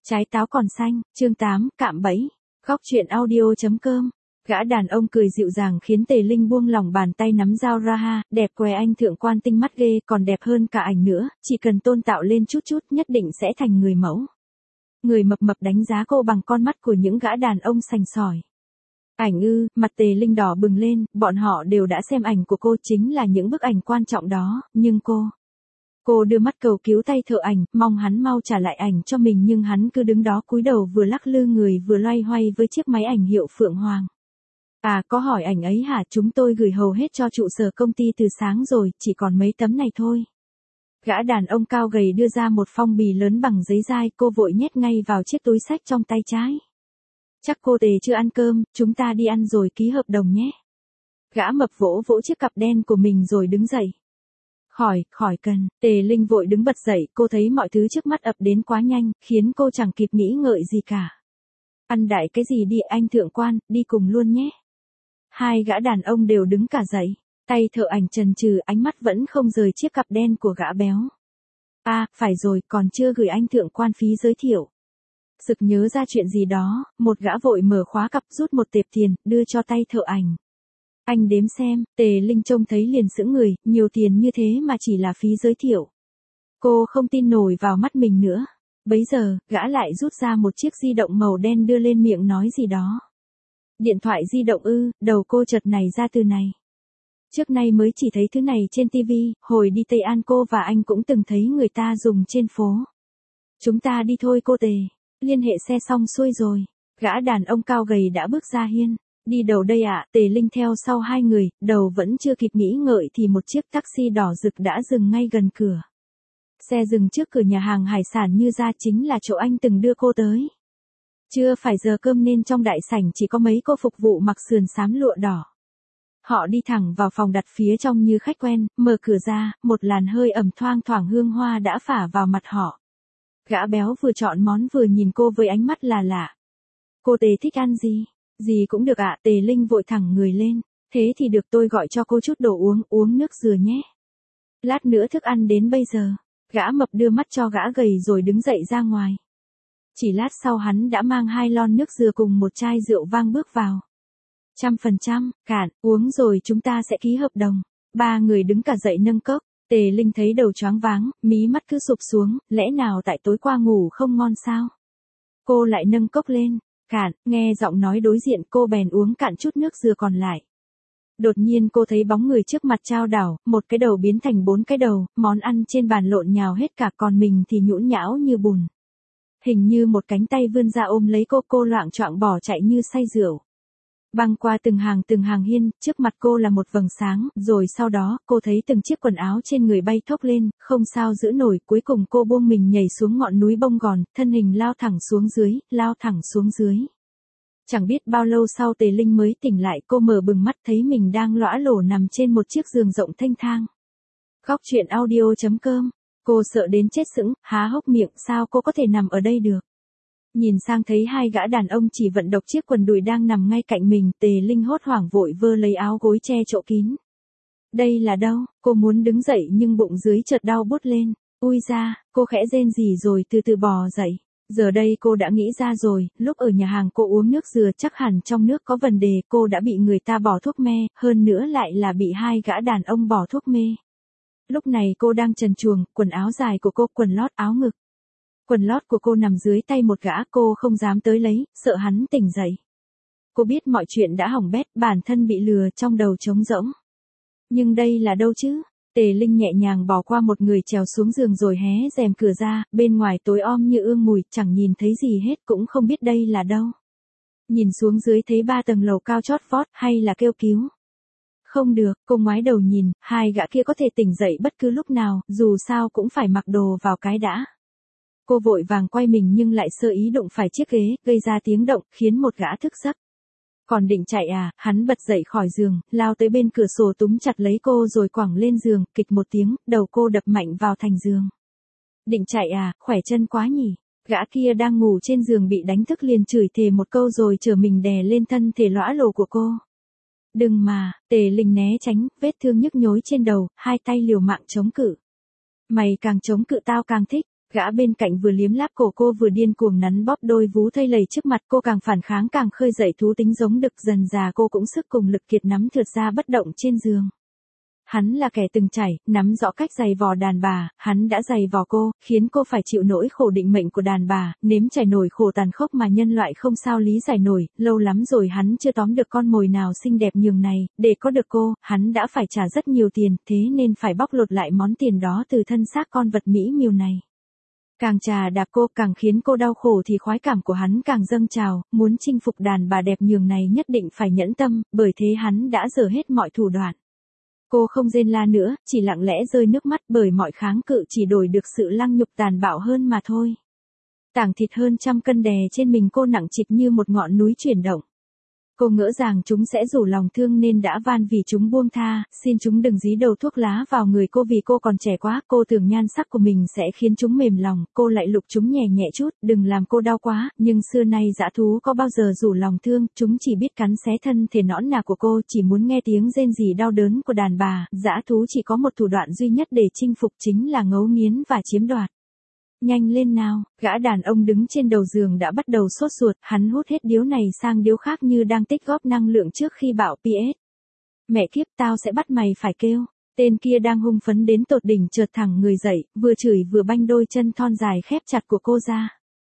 Trái táo còn xanh, chương 8, cạm bẫy. Góc truyện audio.com. Gã đàn ông cười dịu dàng khiến Tề Linh buông lỏng bàn tay nắm dao ra ha, đẹp què anh thượng quan tinh mắt ghê, còn đẹp hơn cả ảnh nữa, chỉ cần tôn tạo lên chút chút nhất định sẽ thành người mẫu. Người mập mập đánh giá cô bằng con mắt của những gã đàn ông sành sỏi. Ảnh ư, mặt Tề Linh đỏ bừng lên, bọn họ đều đã xem ảnh của cô, chính là những bức ảnh quan trọng đó, nhưng Cô đưa mắt cầu cứu tay thợ ảnh, mong hắn mau trả lại ảnh cho mình, nhưng hắn cứ đứng đó cúi đầu vừa lắc lư người vừa loay hoay với chiếc máy ảnh hiệu Phượng Hoàng. À, có hỏi ảnh ấy hả? Chúng tôi gửi hầu hết cho trụ sở công ty từ sáng rồi, chỉ còn mấy tấm này thôi. Gã đàn ông cao gầy đưa ra một phong bì lớn bằng giấy dai, cô vội nhét ngay vào chiếc túi xách trong tay trái. Chắc cô Tề chưa ăn cơm, chúng ta đi ăn rồi ký hợp đồng nhé. Gã mập vỗ vỗ chiếc cặp đen của mình rồi đứng dậy. Khỏi cần, Tề Linh vội đứng bật dậy, cô thấy mọi thứ trước mắt ập đến quá nhanh, khiến cô chẳng kịp nghĩ ngợi gì cả. Ăn đại cái gì đi anh thượng quan, đi cùng luôn nhé. Hai gã đàn ông đều đứng cả dậy, tay thợ ảnh chần chừ, ánh mắt vẫn không rời chiếc cặp đen của gã béo. À, phải rồi, còn chưa gửi anh thượng quan phí giới thiệu. Sực nhớ ra chuyện gì đó, một gã vội mở khóa cặp rút một tệp tiền, đưa cho tay thợ ảnh. Anh đếm xem, Tề Linh trông thấy liền sững người, nhiều tiền như thế mà chỉ là phí giới thiệu. Cô không tin nổi vào mắt mình nữa. Bấy giờ, gã lại rút ra một chiếc di động màu đen đưa lên miệng nói gì đó. Điện thoại di động ư? Đầu cô chợt nảy ra từ này. Trước nay mới chỉ thấy thứ này trên TV, hồi đi Tây An cô và anh cũng từng thấy người ta dùng trên phố. Chúng ta đi thôi cô Tề. Liên hệ xe xong xuôi rồi. Gã đàn ông cao gầy đã bước ra hiên. Đi đâu đây ạ? Tề Linh theo sau hai người, đầu vẫn chưa kịp nghĩ ngợi thì một chiếc taxi đỏ rực đã dừng ngay gần cửa. Xe dừng trước cửa nhà hàng hải sản như ra chính là chỗ anh từng đưa cô tới. Chưa phải giờ cơm nên trong đại sảnh chỉ có mấy cô phục vụ mặc sườn xám lụa đỏ. Họ đi thẳng vào phòng đặt phía trong như khách quen, mở cửa ra, một làn hơi ẩm thoang thoảng hương hoa đã phả vào mặt họ. Gã béo vừa chọn món vừa nhìn cô với ánh mắt là lạ. Cô Tề thích ăn gì? Gì cũng được ạ. Tề Linh vội thẳng người lên. Thế thì được, tôi gọi cho cô chút đồ uống nước dừa nhé. Lát nữa thức ăn đến bây giờ. Gã mập đưa mắt cho gã gầy rồi đứng dậy ra ngoài. Chỉ lát sau hắn đã mang 2 lon nước dừa cùng một chai rượu vang bước vào. 100%, cạn, uống rồi chúng ta sẽ ký hợp đồng. Ba người đứng cả dậy nâng cốc. Tề Linh thấy đầu choáng váng, mí mắt cứ sụp xuống, lẽ nào tại tối qua ngủ không ngon sao? Cô lại nâng cốc lên. Cạn, nghe giọng nói đối diện cô bèn uống cạn chút nước dừa còn lại. Đột nhiên cô thấy bóng người trước mặt chao đảo, một cái đầu biến thành 4 cái đầu, món ăn trên bàn lộn nhào hết cả, còn mình thì nhũn nhão như bùn. Hình như một cánh tay vươn ra ôm lấy cô loạng choạng bỏ chạy như say rượu. Băng qua từng hàng hiên, trước mặt cô là một vầng sáng, rồi sau đó, cô thấy từng chiếc quần áo trên người bay thốc lên, không sao giữ nổi, cuối cùng cô buông mình nhảy xuống ngọn núi bông gòn, thân hình lao thẳng xuống dưới. Chẳng biết bao lâu sau Tề Linh mới tỉnh lại, cô mở bừng mắt thấy mình đang lõa lổ nằm trên một chiếc giường rộng thênh thang. Góc truyện audio.com. Cô sợ đến chết sững, há hốc miệng, sao cô có thể nằm ở đây được? Nhìn sang thấy hai gã đàn ông chỉ vận độc chiếc quần đùi đang nằm ngay cạnh mình, Tề Linh hốt hoảng vội vơ lấy áo gối che chỗ kín. Đây là đâu? Cô muốn đứng dậy nhưng bụng dưới chợt đau bút lên. Ui da, cô khẽ rên rỉ rồi từ từ bò dậy. Giờ đây cô đã nghĩ ra rồi, lúc ở nhà hàng cô uống nước dừa chắc hẳn trong nước có vấn đề, cô đã bị người ta bỏ thuốc mê, hơn nữa lại là bị hai gã đàn ông bỏ thuốc mê. Lúc này cô đang trần truồng, quần áo dài của cô, quần lót áo ngực. Quần lót của cô nằm dưới tay một gã, cô không dám tới lấy, sợ hắn tỉnh dậy. Cô biết mọi chuyện đã hỏng bét, bản thân bị lừa, trong đầu trống rỗng. Nhưng đây là đâu chứ? Tề Linh nhẹ nhàng bỏ qua một người trèo xuống giường rồi hé rèm cửa ra, bên ngoài tối om như ương mùi, chẳng nhìn thấy gì hết, cũng không biết đây là đâu. Nhìn xuống dưới thấy 3 tầng lầu cao chót vót, hay là kêu cứu? Không được, cô ngoái đầu nhìn, hai gã kia có thể tỉnh dậy bất cứ lúc nào, dù sao cũng phải mặc đồ vào cái đã. Cô vội vàng quay mình nhưng lại sơ ý đụng phải chiếc ghế, gây ra tiếng động, khiến một gã thức giấc. Còn định chạy à? Hắn bật dậy khỏi giường, lao tới bên cửa sổ túm chặt lấy cô rồi quẳng lên giường, kịch một tiếng, đầu cô đập mạnh vào thành giường. Định chạy à? Khỏe chân quá nhỉ? Gã kia đang ngủ trên giường bị đánh thức liền chửi thề một câu rồi chở mình đè lên thân thể lõa lồ của cô. Đừng mà, Tề Linh né tránh, vết thương nhức nhối trên đầu, hai tay liều mạng chống cự. Mày càng chống cự tao càng thích. Gã bên cạnh vừa liếm láp cổ cô vừa điên cuồng nắn bóp đôi vú thây lầy trước mặt cô, càng phản kháng càng khơi dậy thú tính giống đực, dần già cô cũng sức cùng lực kiệt nắm thượt ra bất động trên giường. Hắn là kẻ từng trải, nắm rõ cách giày vò đàn bà, hắn đã giày vò cô, khiến cô phải chịu nỗi khổ định mệnh của đàn bà, nếm trải nổi khổ tàn khốc mà nhân loại không sao lý giải nổi, lâu lắm rồi hắn chưa tóm được con mồi nào xinh đẹp nhường này, để có được cô, hắn đã phải trả rất nhiều tiền, thế nên phải bóc lột lại món tiền đó từ thân xác con vật mỹ miều này. Càng chà đạp cô càng khiến cô đau khổ thì khoái cảm của hắn càng dâng trào, muốn chinh phục đàn bà đẹp nhường này nhất định phải nhẫn tâm, bởi thế hắn đã dở hết mọi thủ đoạn. Cô không rên la nữa, chỉ lặng lẽ rơi nước mắt bởi mọi kháng cự chỉ đổi được sự lăng nhục tàn bạo hơn mà thôi. Tảng thịt hơn trăm cân đè trên mình cô nặng trịch như một ngọn núi chuyển động. Cô ngỡ rằng chúng sẽ rủ lòng thương nên đã van vì chúng buông tha, xin chúng đừng dí đầu thuốc lá vào người cô vì cô còn trẻ quá, cô tưởng nhan sắc của mình sẽ khiến chúng mềm lòng, cô lại lục chúng nhẹ nhẹ chút, đừng làm cô đau quá, nhưng xưa nay dã thú có bao giờ rủ lòng thương, chúng chỉ biết cắn xé thân thể nõn nà của cô, chỉ muốn nghe tiếng rên rỉ đau đớn của đàn bà, dã thú chỉ có một thủ đoạn duy nhất để chinh phục chính là ngấu nghiến và chiếm đoạt. Nhanh lên nào, gã đàn ông đứng trên đầu giường đã bắt đầu sốt ruột, hắn hút hết điếu này sang điếu khác như đang tích góp năng lượng trước khi bạo PS. Mẹ kiếp, tao sẽ bắt mày phải kêu. Tên kia đang hung phấn đến tột đỉnh chợt thẳng người dậy, vừa chửi vừa banh đôi chân thon dài khép chặt của cô ra.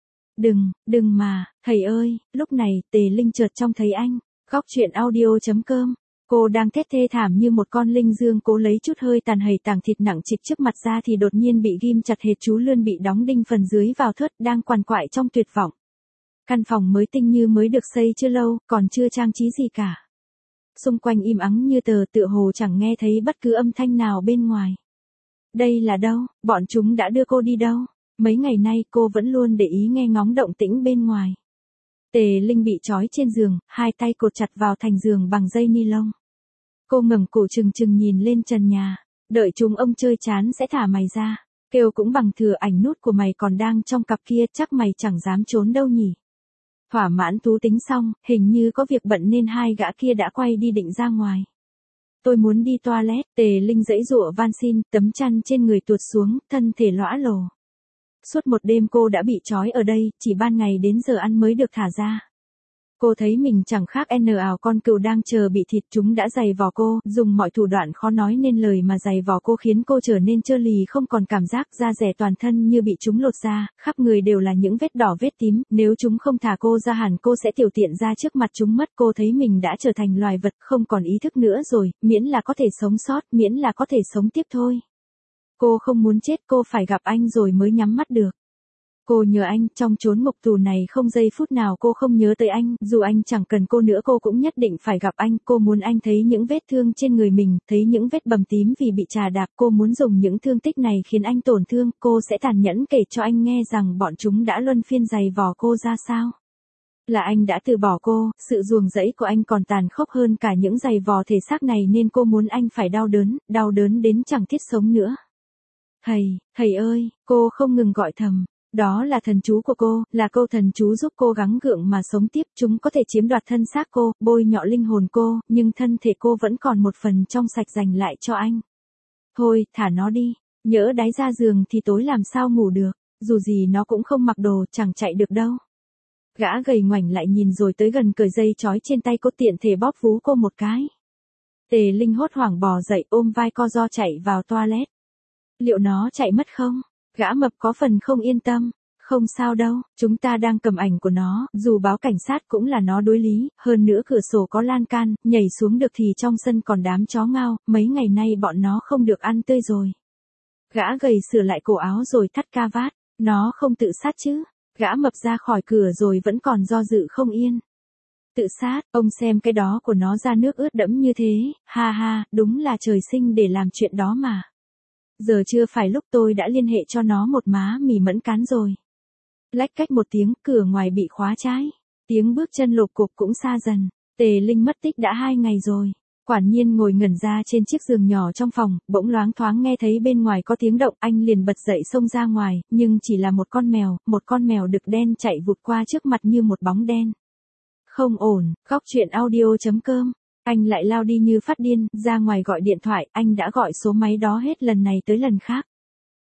Đừng mà, thầy ơi, lúc này, Tề Linh chợt trông thấy anh. Góc truyện audio.com. Cô đang thét thê thảm như một con linh dương, cố lấy chút hơi tàn hầy tảng thịt nặng trịch trước mặt ra thì đột nhiên bị ghim chặt hệt chú lươn bị đóng đinh phần dưới vào thớt, đang quằn quại trong tuyệt vọng. Căn phòng mới tinh như mới được xây chưa lâu, còn chưa trang trí gì cả. Xung quanh im ắng như tờ, tựa hồ chẳng nghe thấy bất cứ âm thanh nào bên ngoài. Đây là đâu, bọn chúng đã đưa cô đi đâu? Mấy ngày nay cô vẫn luôn để ý nghe ngóng động tĩnh bên ngoài. Tề Linh bị trói trên giường, hai tay cột chặt vào thành giường bằng dây ni lông. Cô ngẩng cổ trừng trừng nhìn lên trần nhà, đợi chúng ông chơi chán sẽ thả mày ra, kêu cũng bằng thừa, ảnh nút của mày còn đang trong cặp kia, chắc mày chẳng dám trốn đâu nhỉ. Thỏa mãn thú tính xong, hình như có việc bận nên hai gã kia đã quay đi định ra ngoài. Tôi muốn đi toilet, Tề Linh giãy giụa van xin, tấm chăn trên người tuột xuống, thân thể lõa lồ. Suốt một đêm cô đã bị trói ở đây, chỉ ban ngày đến giờ ăn mới được thả ra. Cô thấy mình chẳng khác ào con cừu đang chờ bị thịt, chúng đã giày vò cô, dùng mọi thủ đoạn khó nói nên lời mà giày vò cô khiến cô trở nên trơ lì không còn cảm giác, da dẻ toàn thân như bị chúng lột ra, khắp người đều là những vết đỏ vết tím, nếu chúng không thả cô ra hẳn cô sẽ tiểu tiện ra trước mặt chúng mất. Cô thấy mình đã trở thành loài vật, không còn ý thức nữa rồi, miễn là có thể sống sót, miễn là có thể sống tiếp thôi. Cô không muốn chết, cô phải gặp anh rồi mới nhắm mắt được. Cô nhớ anh, trong chốn ngục tù này không giây phút nào cô không nhớ tới anh, dù anh chẳng cần cô nữa cô cũng nhất định phải gặp anh, cô muốn anh thấy những vết thương trên người mình, thấy những vết bầm tím vì bị trà đạp, cô muốn dùng những thương tích này khiến anh tổn thương, cô sẽ tàn nhẫn kể cho anh nghe rằng bọn chúng đã luân phiên giày vò cô ra sao. Là anh đã từ bỏ cô, sự ruồng rẫy của anh còn tàn khốc hơn cả những giày vò thể xác này nên cô muốn anh phải đau đớn đến chẳng thiết sống nữa. Thầy ơi, cô không ngừng gọi thầm. Đó là thần chú của cô, là câu thần chú giúp cô gắng gượng mà sống tiếp, chúng có thể chiếm đoạt thân xác cô, bôi nhọ linh hồn cô, nhưng thân thể cô vẫn còn một phần trong sạch dành lại cho anh. Thôi, thả nó đi, nhỡ đái ra giường thì tối làm sao ngủ được, dù gì nó cũng không mặc đồ, chẳng chạy được đâu. Gã gầy ngoảnh lại nhìn rồi tới gần cởi dây trói trên tay cô, tiện thể bóp vú cô một cái. Tề Linh hốt hoảng bò dậy ôm vai co ro chạy vào toilet. Liệu nó chạy mất không? Gã mập có phần không yên tâm. Không sao đâu, chúng ta đang cầm ảnh của nó, dù báo cảnh sát cũng là nó đối lý, hơn nữa cửa sổ có lan can, nhảy xuống được thì trong sân còn đám chó ngao, mấy ngày nay bọn nó không được ăn tươi rồi. Gã gầy sửa lại cổ áo rồi thắt ca vát, nó không tự sát chứ? Gã mập ra khỏi cửa rồi vẫn còn do dự không yên. Tự sát, ông xem cái đó của nó ra nước ướt đẫm như thế, ha ha, đúng là trời sinh để làm chuyện đó mà. Giờ chưa phải lúc tôi đã liên hệ cho nó một má mì mẫn cán rồi. Lách cách một tiếng, cửa ngoài bị khóa trái. Tiếng bước chân lộp cộp cũng xa dần. Tề Linh mất tích đã 2 ngày rồi. Quản nhiên ngồi ngẩn ra trên chiếc giường nhỏ trong phòng, bỗng loáng thoáng nghe thấy bên ngoài có tiếng động, anh liền bật dậy xông ra ngoài, nhưng chỉ là một con mèo đực đen chạy vụt qua trước mặt như một bóng đen. Không ổn, góc truyện audio.com. Anh lại lao đi như phát điên, ra ngoài gọi điện thoại, anh đã gọi số máy đó hết lần này tới lần khác.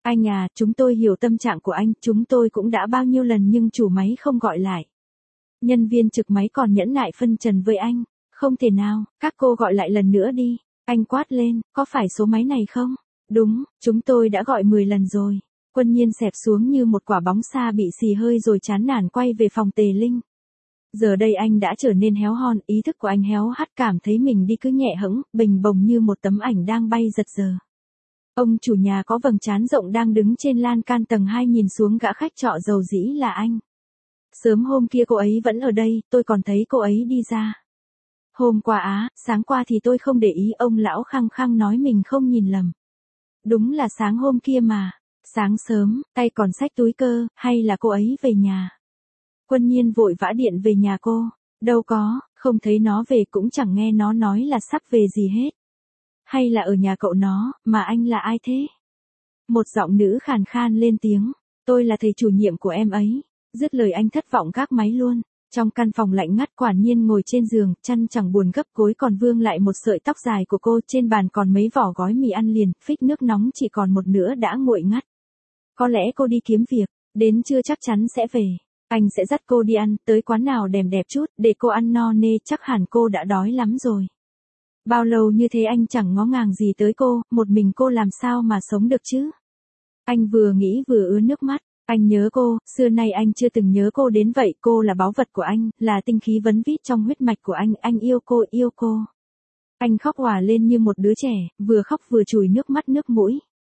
Anh à, chúng tôi hiểu tâm trạng của anh, chúng tôi cũng đã bao nhiêu lần nhưng chủ máy không gọi lại. Nhân viên trực máy còn nhẫn nại phân trần với anh. Không thể nào, các cô gọi lại lần nữa đi. Anh quát lên, có phải số máy này không? Đúng, chúng tôi đã gọi 10 lần rồi. Quân Nhiên xẹp xuống như một quả bóng xa bị xì hơi rồi chán nản quay về phòng Tề Linh. Giờ đây anh đã trở nên héo hon, ý thức của anh héo hắt, cảm thấy mình đi cứ nhẹ hững, bình bồng như một tấm ảnh đang bay giật giờ. Ông chủ nhà có vầng trán rộng đang đứng trên lan can tầng 2 nhìn xuống gã khách trọ dầu dĩ là anh. Sớm hôm kia cô ấy vẫn ở đây, tôi còn thấy cô ấy đi ra. Hôm qua á, sáng qua thì tôi không để ý, ông lão khăng khăng nói mình không nhìn lầm. Đúng là sáng hôm kia mà. Sáng sớm, tay còn xách túi cơ, hay là cô ấy về nhà? Quân Nhiên vội vã điện về nhà cô. Đâu có, không thấy nó về, cũng chẳng nghe nó nói là sắp về gì hết. Hay là ở nhà cậu nó, mà anh là ai thế? Một giọng nữ khàn khan lên tiếng. Tôi là thầy chủ nhiệm của em ấy. Dứt lời anh thất vọng gác máy luôn. Trong căn phòng lạnh ngắt, Quản Nhiên ngồi trên giường, chăn chẳng buồn gấp gối còn vương lại một sợi tóc dài của cô, trên bàn còn mấy vỏ gói mì ăn liền, phích nước nóng chỉ còn một nửa đã nguội ngắt. Có lẽ cô đi kiếm việc, đến trưa chắc chắn sẽ về. Anh sẽ dắt cô đi ăn, tới quán nào đẹp đẹp chút, để cô ăn no nê, chắc hẳn cô đã đói lắm rồi. Bao lâu như thế anh chẳng ngó ngàng gì tới cô, một mình cô làm sao mà sống được chứ? Anh vừa nghĩ vừa ứa nước mắt. Anh nhớ cô, xưa nay anh chưa từng nhớ cô đến vậy, cô là báu vật của anh, là tinh khí vấn vít trong huyết mạch của anh yêu cô, yêu cô. Anh khóc òa lên như một đứa trẻ, vừa khóc vừa chùi nước mắt nước mũi.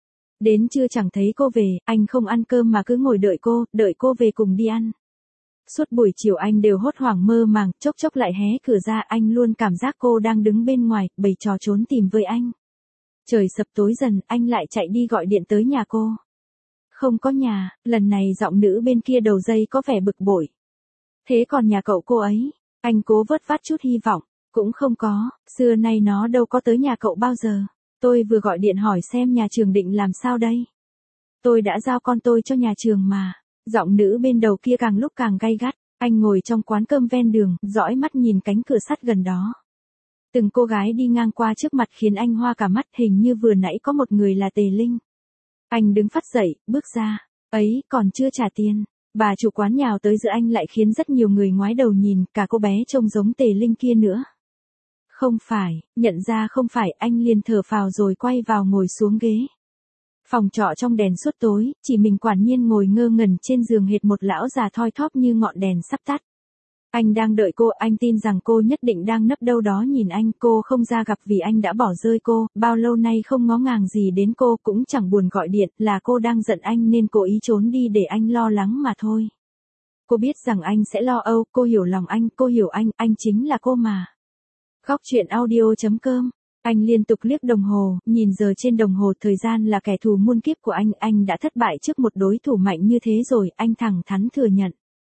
Đến trưa chẳng thấy cô về, anh không ăn cơm mà cứ ngồi đợi cô về cùng đi ăn. Suốt buổi chiều anh đều hốt hoảng mơ màng, chốc chốc lại hé cửa ra, anh luôn cảm giác cô đang đứng bên ngoài, bày trò trốn tìm với anh. Trời sập tối dần, anh lại chạy đi gọi điện tới nhà cô. Không có nhà, lần này giọng nữ bên kia đầu dây có vẻ bực bội. Thế còn nhà cậu cô ấy, anh cố vớt vát chút hy vọng, cũng không có, xưa nay nó đâu có tới nhà cậu bao giờ. Tôi vừa gọi điện hỏi xem nhà trường định làm sao đây. Tôi đã giao con tôi cho nhà trường mà. Giọng nữ bên đầu kia càng lúc càng gay gắt, anh ngồi trong quán cơm ven đường, dõi mắt nhìn cánh cửa sắt gần đó. Từng cô gái đi ngang qua trước mặt khiến anh hoa cả mắt, hình như vừa nãy có một người là Tề Linh. Anh đứng phắt dậy, bước ra, ấy, còn chưa trả tiền. Bà chủ quán nhào tới giữa anh lại khiến rất nhiều người ngoái đầu nhìn, cả cô bé trông giống Tề Linh kia nữa. Không phải, nhận ra không phải, anh liền thở phào rồi quay vào ngồi xuống ghế. Phòng trọ trong đèn suốt tối, chỉ mình Quản Nhiên ngồi ngơ ngẩn trên giường hệt một lão già thoi thóp như ngọn đèn sắp tắt. Anh đang đợi cô, anh tin rằng cô nhất định đang nấp đâu đó nhìn anh, cô không ra gặp vì anh đã bỏ rơi cô, bao lâu nay không ngó ngàng gì đến cô, cũng chẳng buồn gọi điện, là cô đang giận anh nên cố ý trốn đi để anh lo lắng mà thôi. Cô biết rằng anh sẽ lo âu, cô hiểu lòng anh, cô hiểu anh chính là cô mà. Góc truyện audio.com. Anh liên tục liếc đồng hồ, nhìn giờ trên đồng hồ, thời gian là kẻ thù muôn kiếp của anh đã thất bại trước một đối thủ mạnh như thế rồi, anh thẳng thắn thừa nhận.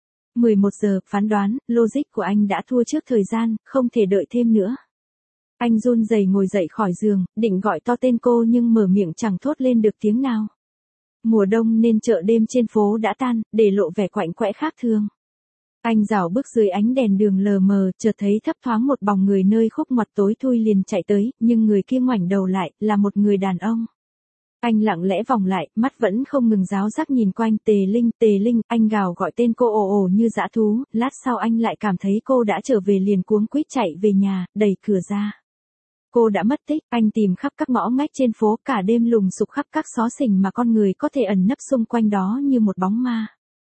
11 giờ, phán đoán, logic của anh đã thua trước thời gian, không thể đợi thêm nữa. Anh run rẩy ngồi dậy khỏi giường, định gọi to tên cô nhưng mở miệng chẳng thốt lên được tiếng nào. Mùa đông nên chợ đêm trên phố đã tan, để lộ vẻ quạnh quẽ khác thường. Anh rảo bước dưới ánh đèn đường lờ mờ, chợt thấy thấp thoáng một bóng người nơi khúc ngoặt tối thui liền chạy tới, nhưng người kia ngoảnh đầu lại, là một người đàn ông. Anh lặng lẽ vòng lại, mắt vẫn không ngừng ráo rác nhìn quanh. Tề Linh, anh gào gọi tên cô ồ ồ như dã thú, lát sau anh lại cảm thấy cô đã trở về liền cuống quýt chạy về nhà, đẩy cửa ra. Cô đã mất tích, anh tìm khắp các ngõ ngách trên phố, cả đêm lùng sục khắp các xó xỉnh mà con người có thể ẩn nấp xung quanh đó như một bóng ma.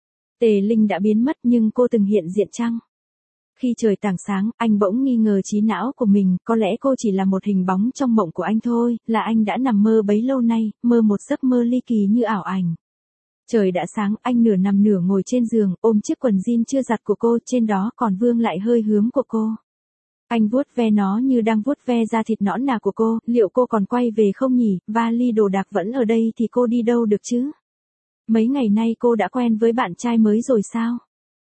Tề Linh đã biến mất nhưng cô từng hiện diện chăng? Khi trời tảng sáng, anh bỗng nghi ngờ trí não của mình, có lẽ cô chỉ là một hình bóng trong mộng của anh thôi, là anh đã nằm mơ bấy lâu nay, mơ một giấc mơ ly kỳ như ảo ảnh. Trời đã sáng, anh nửa nằm nửa ngồi trên giường, ôm chiếc quần jean chưa giặt của cô, trên đó còn vương lại hơi hướm của cô. Anh vuốt ve nó như đang vuốt ve da thịt nõn nà của cô, liệu cô còn quay về không nhỉ, vali đồ đạc vẫn ở đây thì cô đi đâu được chứ? Mấy ngày nay cô đã quen với bạn trai mới rồi sao?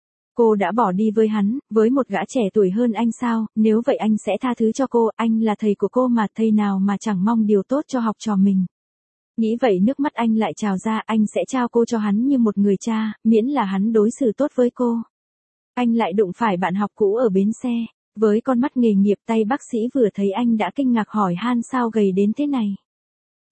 Cô đã bỏ đi với hắn, với một gã trẻ tuổi hơn anh sao? Nếu vậy anh sẽ tha thứ cho cô, anh là thầy của cô mà, thầy nào mà chẳng mong điều tốt cho học trò mình. Nghĩ vậy nước mắt anh lại trào ra, anh sẽ trao cô cho hắn như một người cha, miễn là hắn đối xử tốt với cô. Anh lại đụng phải bạn học cũ ở bến xe, với con mắt nghề nghiệp, tay bác sĩ vừa thấy anh đã kinh ngạc hỏi han sao gầy đến thế này.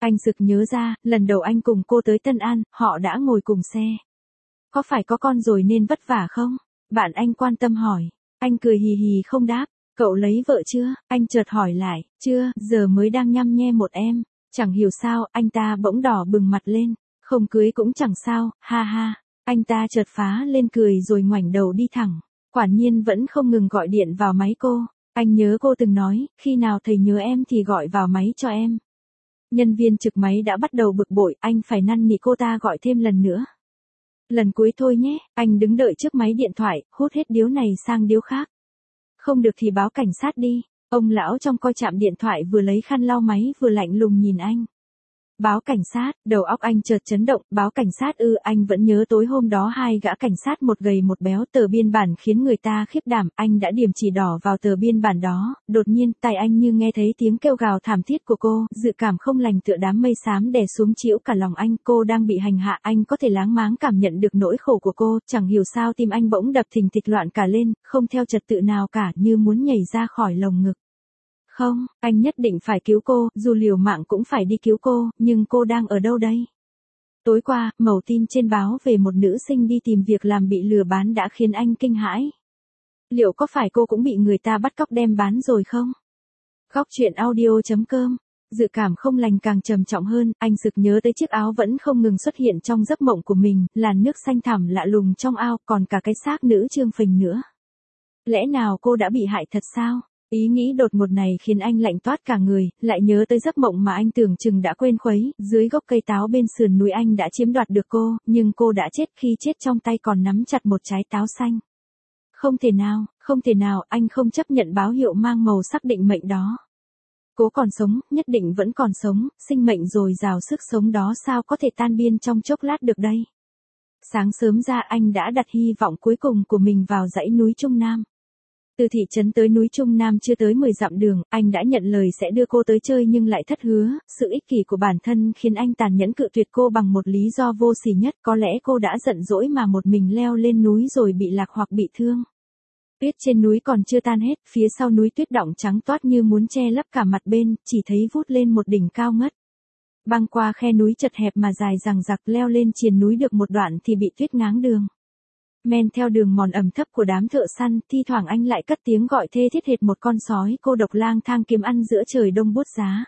Anh sực nhớ ra, lần đầu anh cùng cô tới Tân An, họ đã ngồi cùng xe. Có phải có con rồi nên vất vả không? Bạn anh quan tâm hỏi. Anh cười hì hì không đáp. Cậu lấy vợ chưa? Anh chợt hỏi lại. Chưa, giờ mới đang nhăm nhe một em. Chẳng hiểu sao, anh ta bỗng đỏ bừng mặt lên. Không cưới cũng chẳng sao, ha ha. Anh ta chợt phá lên cười rồi ngoảnh đầu đi thẳng. Quả nhiên vẫn không ngừng gọi điện vào máy cô. Anh nhớ cô từng nói, khi nào thầy nhớ em thì gọi vào máy cho em. Nhân viên trực máy đã bắt đầu bực bội, anh phải năn nỉ cô ta gọi thêm lần nữa. Lần cuối thôi nhé, anh đứng đợi trước máy điện thoại, hút hết điếu này sang điếu khác. Không được thì báo cảnh sát đi. Ông lão trong coi trạm điện thoại vừa lấy khăn lau máy vừa lạnh lùng nhìn anh. Báo cảnh sát, đầu óc anh chợt chấn động, báo cảnh sát ư, anh vẫn nhớ tối hôm đó hai gã cảnh sát một gầy một béo, tờ biên bản khiến người ta khiếp đảm, anh đã điểm chỉ đỏ vào tờ biên bản đó, đột nhiên, tai anh như nghe thấy tiếng kêu gào thảm thiết của cô, dự cảm không lành tựa đám mây xám đè xuống trĩu cả lòng anh, cô đang bị hành hạ, anh có thể láng máng cảm nhận được nỗi khổ của cô, chẳng hiểu sao tim anh bỗng đập thình thịch loạn cả lên, không theo trật tự nào cả, như muốn nhảy ra khỏi lồng ngực. Không, anh nhất định phải cứu cô, dù liều mạng cũng phải đi cứu cô, nhưng cô đang ở đâu đây? Tối qua, mẩu tin trên báo về một nữ sinh đi tìm việc làm bị lừa bán đã khiến anh kinh hãi. Liệu có phải cô cũng bị người ta bắt cóc đem bán rồi không? Góc chuyện audio.com. Dự cảm không lành càng trầm trọng hơn, anh sực nhớ tới chiếc áo vẫn không ngừng xuất hiện trong giấc mộng của mình, làn nước xanh thẳm lạ lùng trong ao, còn cả cái xác nữ trương phình nữa. Lẽ nào cô đã bị hại thật sao? Ý nghĩ đột ngột này khiến anh lạnh toát cả người, lại nhớ tới giấc mộng mà anh tưởng chừng đã quên khuấy, dưới gốc cây táo bên sườn núi anh đã chiếm đoạt được cô, nhưng cô đã chết, khi chết trong tay còn nắm chặt một trái táo xanh. Không thể nào, anh không chấp nhận báo hiệu mang màu sắc định mệnh đó. Cô còn sống, nhất định vẫn còn sống, sinh mệnh dồi dào sức sống đó sao có thể tan biên trong chốc lát được đây. Sáng sớm ra anh đã đặt hy vọng cuối cùng của mình vào dãy núi Trung Nam. Từ thị trấn tới núi Trung Nam chưa tới 10 dặm đường, anh đã nhận lời sẽ đưa cô tới chơi nhưng lại thất hứa, sự ích kỷ của bản thân khiến anh tàn nhẫn cự tuyệt cô bằng một lý do vô sỉ nhất, có lẽ cô đã giận dỗi mà một mình leo lên núi rồi bị lạc hoặc bị thương. Tuyết trên núi còn chưa tan hết, phía sau núi tuyết đọng trắng toát như muốn che lấp cả mặt bên, chỉ thấy vút lên một đỉnh cao ngất. Băng qua khe núi chật hẹp mà dài dằng dặc, leo lên triền núi được một đoạn thì bị tuyết ngáng đường. Men theo đường mòn ẩm thấp của đám thợ săn, thi thoảng anh lại cất tiếng gọi thê thiết hệt một con sói cô độc lang thang kiếm ăn giữa trời đông buốt giá.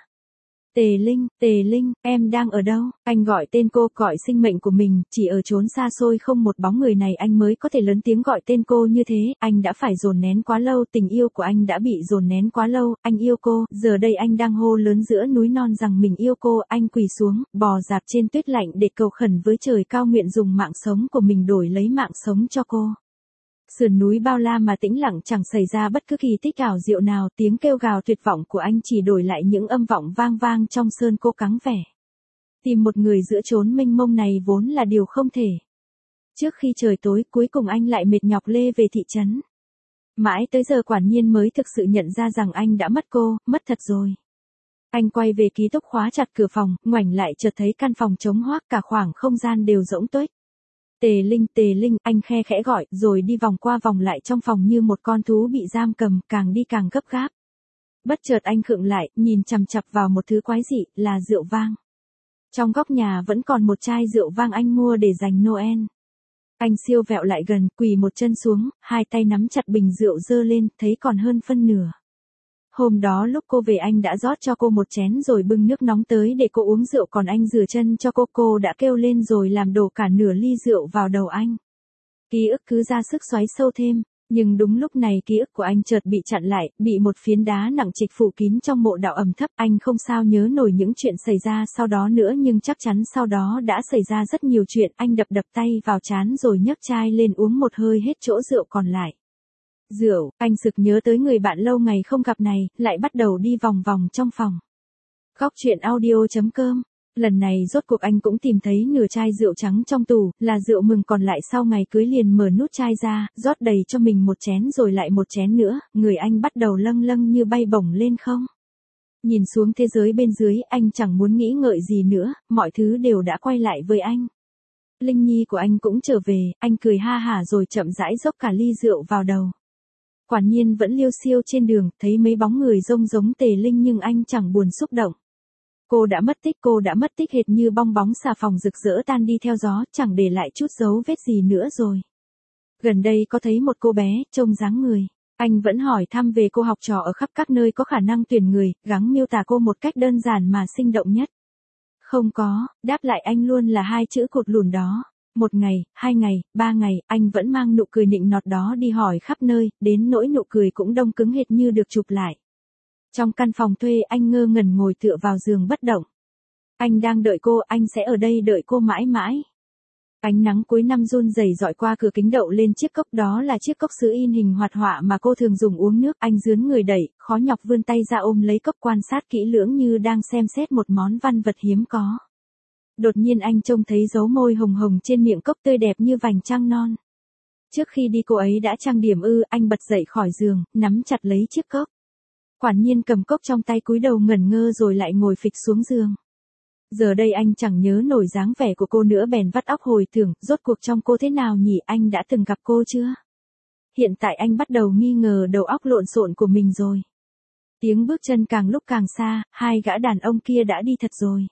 Tề Linh, em đang ở đâu? Anh gọi tên cô, gọi sinh mệnh của mình, chỉ ở chốn xa xôi không một bóng người này anh mới có thể lớn tiếng gọi tên cô như thế, anh đã phải dồn nén quá lâu, tình yêu của anh đã bị dồn nén quá lâu, anh yêu cô, giờ đây anh đang hô lớn giữa núi non rằng mình yêu cô, anh quỳ xuống, bò dạp trên tuyết lạnh để cầu khẩn với trời cao nguyện dùng mạng sống của mình đổi lấy mạng sống cho cô. Sườn núi bao la mà tĩnh lặng chẳng xảy ra bất cứ kỳ tích ảo diệu nào, tiếng kêu gào tuyệt vọng của anh chỉ đổi lại những âm vọng vang vang trong sơn cô cắng vẻ. Tìm một người giữa chốn mênh mông này vốn là điều không thể. Trước khi trời tối, cuối cùng anh lại mệt nhọc lê về thị trấn. Mãi tới giờ quản nhiên mới thực sự nhận ra rằng anh đã mất cô, mất thật rồi. Anh quay về ký túc khóa chặt cửa phòng, ngoảnh lại chợt thấy căn phòng trống hoác, cả khoảng không gian đều rỗng tuếch. Tề Linh, anh khe khẽ gọi, rồi đi vòng qua vòng lại trong phòng như một con thú bị giam cầm, càng đi càng gấp gáp. Bất chợt anh khựng lại, nhìn chằm chằm vào một thứ quái dị, là rượu vang. Trong góc nhà vẫn còn một chai rượu vang anh mua để dành Noel. Anh siêu vẹo lại gần, quỳ một chân xuống, hai tay nắm chặt bình rượu dơ lên, thấy còn hơn phân nửa. Hôm đó lúc cô về anh đã rót cho cô một chén rồi bưng nước nóng tới để cô uống rượu, còn anh rửa chân cho cô đã kêu lên rồi làm đổ cả nửa ly rượu vào đầu anh. Ký ức cứ ra sức xoáy sâu thêm, nhưng đúng lúc này ký ức của anh chợt bị chặn lại, bị một phiến đá nặng trịch phủ kín trong mộ đạo ẩm thấp, anh không sao nhớ nổi những chuyện xảy ra sau đó nữa nhưng chắc chắn sau đó đã xảy ra rất nhiều chuyện, anh đập tay vào trán rồi nhấc chai lên uống một hơi hết chỗ rượu còn lại. Rượu, anh sực nhớ tới người bạn lâu ngày không gặp này, lại bắt đầu đi vòng vòng trong phòng. Góc chuyện audio.com. Lần này rốt cuộc anh cũng tìm thấy nửa chai rượu trắng trong tủ, là rượu mừng còn lại sau ngày cưới, liền mở nút chai ra, rót đầy cho mình một chén rồi lại một chén nữa, người anh bắt đầu lâng lâng như bay bổng lên không. Nhìn xuống thế giới bên dưới, anh chẳng muốn nghĩ ngợi gì nữa, mọi thứ đều đã quay lại với anh. Linh nhi của anh cũng trở về, anh cười ha hả rồi chậm rãi dốc cả ly rượu vào đầu. Quản nhiên vẫn liêu xiêu trên đường, thấy mấy bóng người rông giống Tề Linh nhưng anh chẳng buồn xúc động. cô đã mất tích hệt như bong bóng xà phòng rực rỡ tan đi theo gió, chẳng để lại chút dấu vết gì nữa rồi. Gần đây có thấy một cô bé, trông dáng người. Anh vẫn hỏi thăm về cô học trò ở khắp các nơi có khả năng tuyển người, gắng miêu tả cô một cách đơn giản mà sinh động nhất. Không có, đáp lại anh luôn là hai chữ cụt lùn đó. Một ngày, 2 ngày, 3 ngày, anh vẫn mang nụ cười nịnh nọt đó đi hỏi khắp nơi, đến nỗi nụ cười cũng đông cứng hệt như được chụp lại. Trong căn phòng thuê anh ngơ ngẩn ngồi tựa vào giường bất động. Anh đang đợi cô, anh sẽ ở đây đợi cô mãi mãi. Ánh nắng cuối năm run rẩy dọi qua cửa kính đậu lên chiếc cốc, đó là chiếc cốc sứ in hình hoạt họa mà cô thường dùng uống nước. Anh rướn người đẩy, khó nhọc vươn tay ra ôm lấy cốc, quan sát kỹ lưỡng như đang xem xét một món văn vật hiếm có. Đột nhiên anh trông thấy dấu môi hồng hồng trên miệng cốc tươi đẹp như vành trăng non. Trước khi đi cô ấy đã trang điểm anh bật dậy khỏi giường, nắm chặt lấy chiếc cốc. Quản nhiên cầm cốc trong tay cúi đầu ngẩn ngơ rồi lại ngồi phịch xuống giường. Giờ đây anh chẳng nhớ nổi dáng vẻ của cô nữa, bèn vắt óc hồi tưởng, rốt cuộc trong cô thế nào nhỉ, anh đã từng gặp cô chưa? Hiện tại anh bắt đầu nghi ngờ đầu óc lộn xộn của mình rồi. Tiếng bước chân càng lúc càng xa, hai gã đàn ông kia đã đi thật rồi.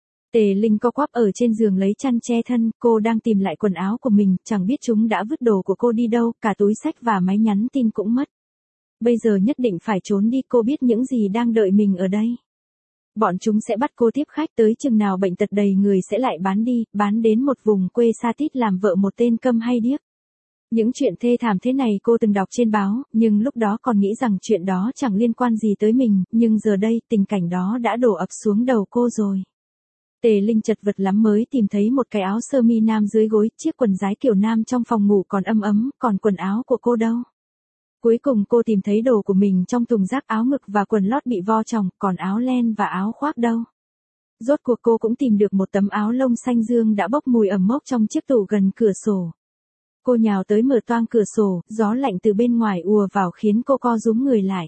Tề Linh co quắp ở trên giường lấy chăn che thân, cô đang tìm lại quần áo của mình, chẳng biết chúng đã vứt đồ của cô đi đâu, cả túi xách và máy nhắn tin cũng mất. Bây giờ nhất định phải trốn đi, cô biết những gì đang đợi mình ở đây. Bọn chúng sẽ bắt cô tiếp khách, tới chừng nào bệnh tật đầy người sẽ lại bán đi, bán đến một vùng quê xa tít làm vợ một tên câm hay điếc. Những chuyện thê thảm thế này cô từng đọc trên báo, nhưng lúc đó còn nghĩ rằng chuyện đó chẳng liên quan gì tới mình, nhưng giờ đây tình cảnh đó đã đổ ập xuống đầu cô rồi. Tề Linh chật vật lắm mới tìm thấy một cái áo sơ mi nam dưới gối, chiếc quần dái kiểu nam trong phòng ngủ còn ấm, còn quần áo của cô đâu? Cuối cùng cô tìm thấy đồ của mình trong thùng rác, áo ngực và quần lót bị vo tròng, còn áo len và áo khoác đâu? Rốt cuộc cô cũng tìm được một tấm áo lông xanh dương đã bốc mùi ẩm mốc trong chiếc tủ gần cửa sổ. Cô nhào tới mở toang cửa sổ, gió lạnh từ bên ngoài ùa vào khiến cô co rúm người lại.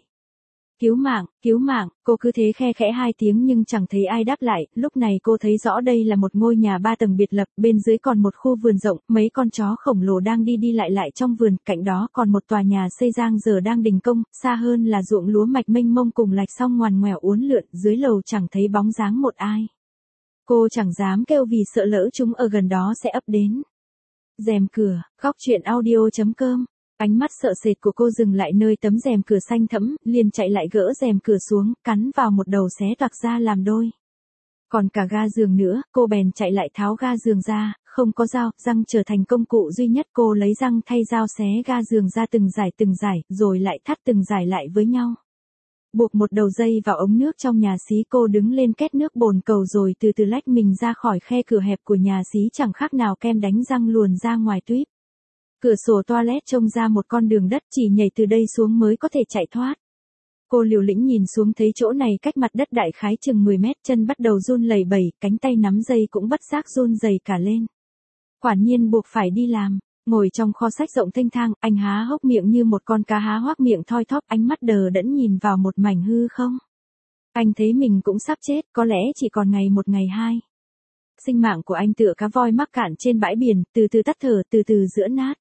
Cứu mạng, cô cứ thế khe khẽ 2 tiếng nhưng chẳng thấy ai đáp lại. Lúc này cô thấy rõ đây là một ngôi nhà 3 tầng biệt lập, bên dưới còn một khu vườn rộng, mấy con chó khổng lồ đang đi lại trong vườn, cạnh đó còn một tòa nhà xây dang giờ đang đình công, xa hơn là ruộng lúa mạch mênh mông cùng lạch xong ngoằn ngoèo uốn lượn, dưới lầu chẳng thấy bóng dáng một ai. Cô chẳng dám kêu vì sợ lỡ chúng ở gần đó sẽ ập đến. Rèm cửa, góc truyện audio.com. Ánh mắt sợ sệt của cô dừng lại nơi tấm rèm cửa xanh thẫm, liền chạy lại gỡ rèm cửa xuống, cắn vào một đầu xé toạc ra làm đôi. Còn cả ga giường nữa, cô bèn chạy lại tháo ga giường ra, không có dao, răng trở thành công cụ duy nhất, cô lấy răng thay dao xé ga giường ra từng giải, rồi lại thắt từng giải lại với nhau. Buộc một đầu dây vào ống nước trong nhà xí, cô đứng lên két nước bồn cầu rồi từ từ lách mình ra khỏi khe cửa hẹp của nhà xí, chẳng khác nào kem đánh răng luồn ra ngoài tuýp. Cửa sổ toilet trông ra một con đường đất, chỉ nhảy từ đây xuống mới có thể chạy thoát. Cô liều lĩnh nhìn xuống thấy chỗ này cách mặt đất đại khái chừng 10 mét, chân bắt đầu run lẩy bẩy, cánh tay nắm dây cũng bất giác run rẩy cả lên. Quản nhiên buộc phải đi làm. Ngồi trong kho sách rộng thênh thang, anh há hốc miệng như một con cá há hoác miệng thoi thóp, ánh mắt đờ đẫn nhìn vào một mảnh hư không. Anh thấy mình cũng sắp chết, có lẽ chỉ còn ngày 1 ngày 2. Sinh mạng của anh tựa cá voi mắc cạn trên bãi biển, từ từ tắt thở, từ từ giữa nát.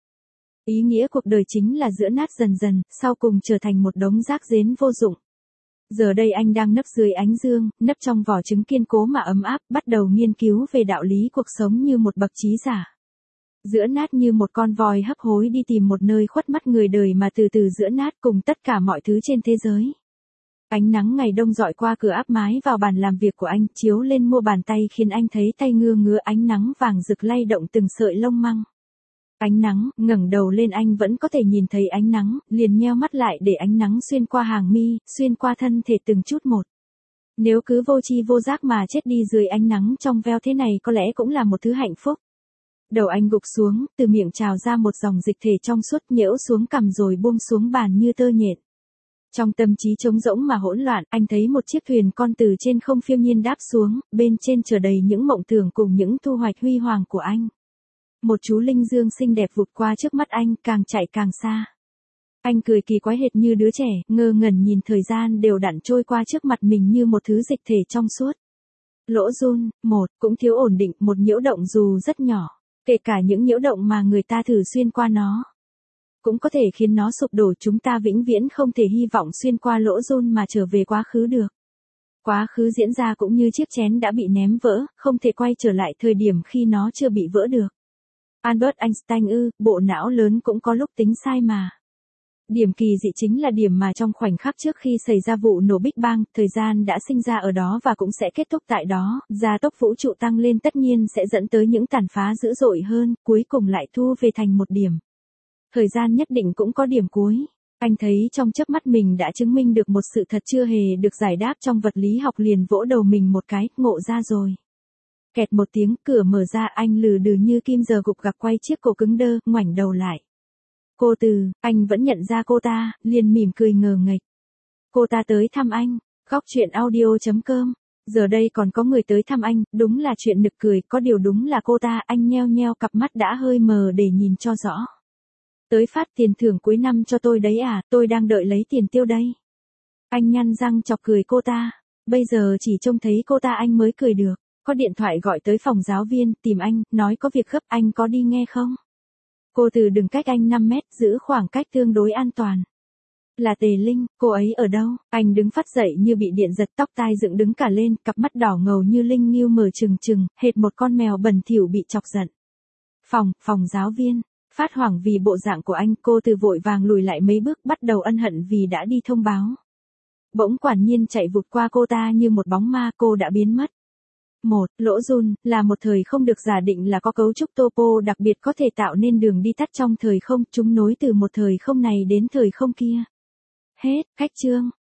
Ý nghĩa cuộc đời chính là giữa nát dần, sau cùng trở thành một đống rác rến vô dụng. Giờ đây anh đang nấp dưới ánh dương, nấp trong vỏ trứng kiên cố mà ấm áp, bắt đầu nghiên cứu về đạo lý cuộc sống như một bậc trí giả. Giữa nát như một con voi hấp hối đi tìm một nơi khuất mắt người đời mà từ từ giữa nát cùng tất cả mọi thứ trên thế giới. Ánh nắng ngày đông dọi qua cửa áp mái vào bàn làm việc của anh, chiếu lên mu bàn tay khiến anh thấy tay ngứa, ánh nắng vàng rực lay động từng sợi lông măng. Ánh nắng, ngẩng đầu lên anh vẫn có thể nhìn thấy ánh nắng, liền nheo mắt lại để ánh nắng xuyên qua hàng mi, xuyên qua thân thể từng chút một. Nếu cứ vô tri vô giác mà chết đi dưới ánh nắng trong veo thế này có lẽ cũng là một thứ hạnh phúc. Đầu anh gục xuống, từ miệng trào ra một dòng dịch thể trong suốt, nhễu xuống cằm rồi buông xuống bàn như tơ nhện. Trong tâm trí trống rỗng mà hỗn loạn, anh thấy một chiếc thuyền con từ trên không phiêu nhiên đáp xuống, bên trên chở đầy những mộng tưởng cùng những thu hoạch huy hoàng của anh. Một chú linh dương xinh đẹp vụt qua trước mắt anh, càng chạy càng xa. Anh cười kỳ quái hệt như đứa trẻ, ngơ ngẩn nhìn thời gian đều đặn trôi qua trước mặt mình như một thứ dịch thể trong suốt. Lỗ run, cũng thiếu ổn định, một nhiễu động dù rất nhỏ. Kể cả những nhiễu động mà người ta thử xuyên qua nó, cũng có thể khiến nó sụp đổ, chúng ta vĩnh viễn không thể hy vọng xuyên qua lỗ run mà trở về quá khứ được. Quá khứ diễn ra cũng như chiếc chén đã bị ném vỡ, không thể quay trở lại thời điểm khi nó chưa bị vỡ được. Albert Einstein bộ não lớn cũng có lúc tính sai mà. Điểm kỳ dị chính là điểm mà trong khoảnh khắc trước khi xảy ra vụ nổ Big Bang, thời gian đã sinh ra ở đó và cũng sẽ kết thúc tại đó, gia tốc vũ trụ tăng lên tất nhiên sẽ dẫn tới những tàn phá dữ dội hơn, cuối cùng lại thu về thành một điểm. Thời gian nhất định cũng có điểm cuối. Anh thấy trong chớp mắt mình đã chứng minh được một sự thật chưa hề được giải đáp trong vật lý học, liền vỗ đầu mình một cái, ngộ ra rồi. Kẹt một tiếng, cửa mở ra, anh lừ đừ như kim giờ gục gặc quay chiếc cổ cứng đơ, ngoảnh đầu lại. Cô Từ, anh vẫn nhận ra cô ta, liền mỉm cười ngờ nghệch. Cô ta tới thăm anh, góc chuyện audio.com. Giờ đây còn có người tới thăm anh, đúng là chuyện nực cười, có điều đúng là cô ta, anh nheo nheo cặp mắt đã hơi mờ để nhìn cho rõ. Tới phát tiền thưởng cuối năm cho tôi đấy à, tôi đang đợi lấy tiền tiêu đây. Anh nhăn răng chọc cười cô ta, bây giờ chỉ trông thấy cô ta anh mới cười được. Có điện thoại gọi tới phòng giáo viên, tìm anh, nói có việc gấp, anh có đi nghe không? Cô Từ đừng cách anh 5 mét, giữ khoảng cách tương đối an toàn. Là Tề Linh, cô ấy ở đâu? Anh đứng phát dậy như bị điện giật, tóc tai dựng đứng cả lên, cặp mắt đỏ ngầu như linh nghiêu mở trừng trừng, hệt một con mèo bẩn thỉu bị chọc giận. Phòng giáo viên. Phát hoảng vì bộ dạng của anh, cô Từ vội vàng lùi lại mấy bước, bắt đầu ân hận vì đã đi thông báo. Bỗng quản nhiên chạy vụt qua cô ta như một bóng ma, cô đã biến mất. Lỗ Jun, là một thời không được giả định là có cấu trúc topo đặc biệt có thể tạo nên đường đi tắt trong thời không, chúng nối từ một thời không này đến thời không kia. Hết, cách chương.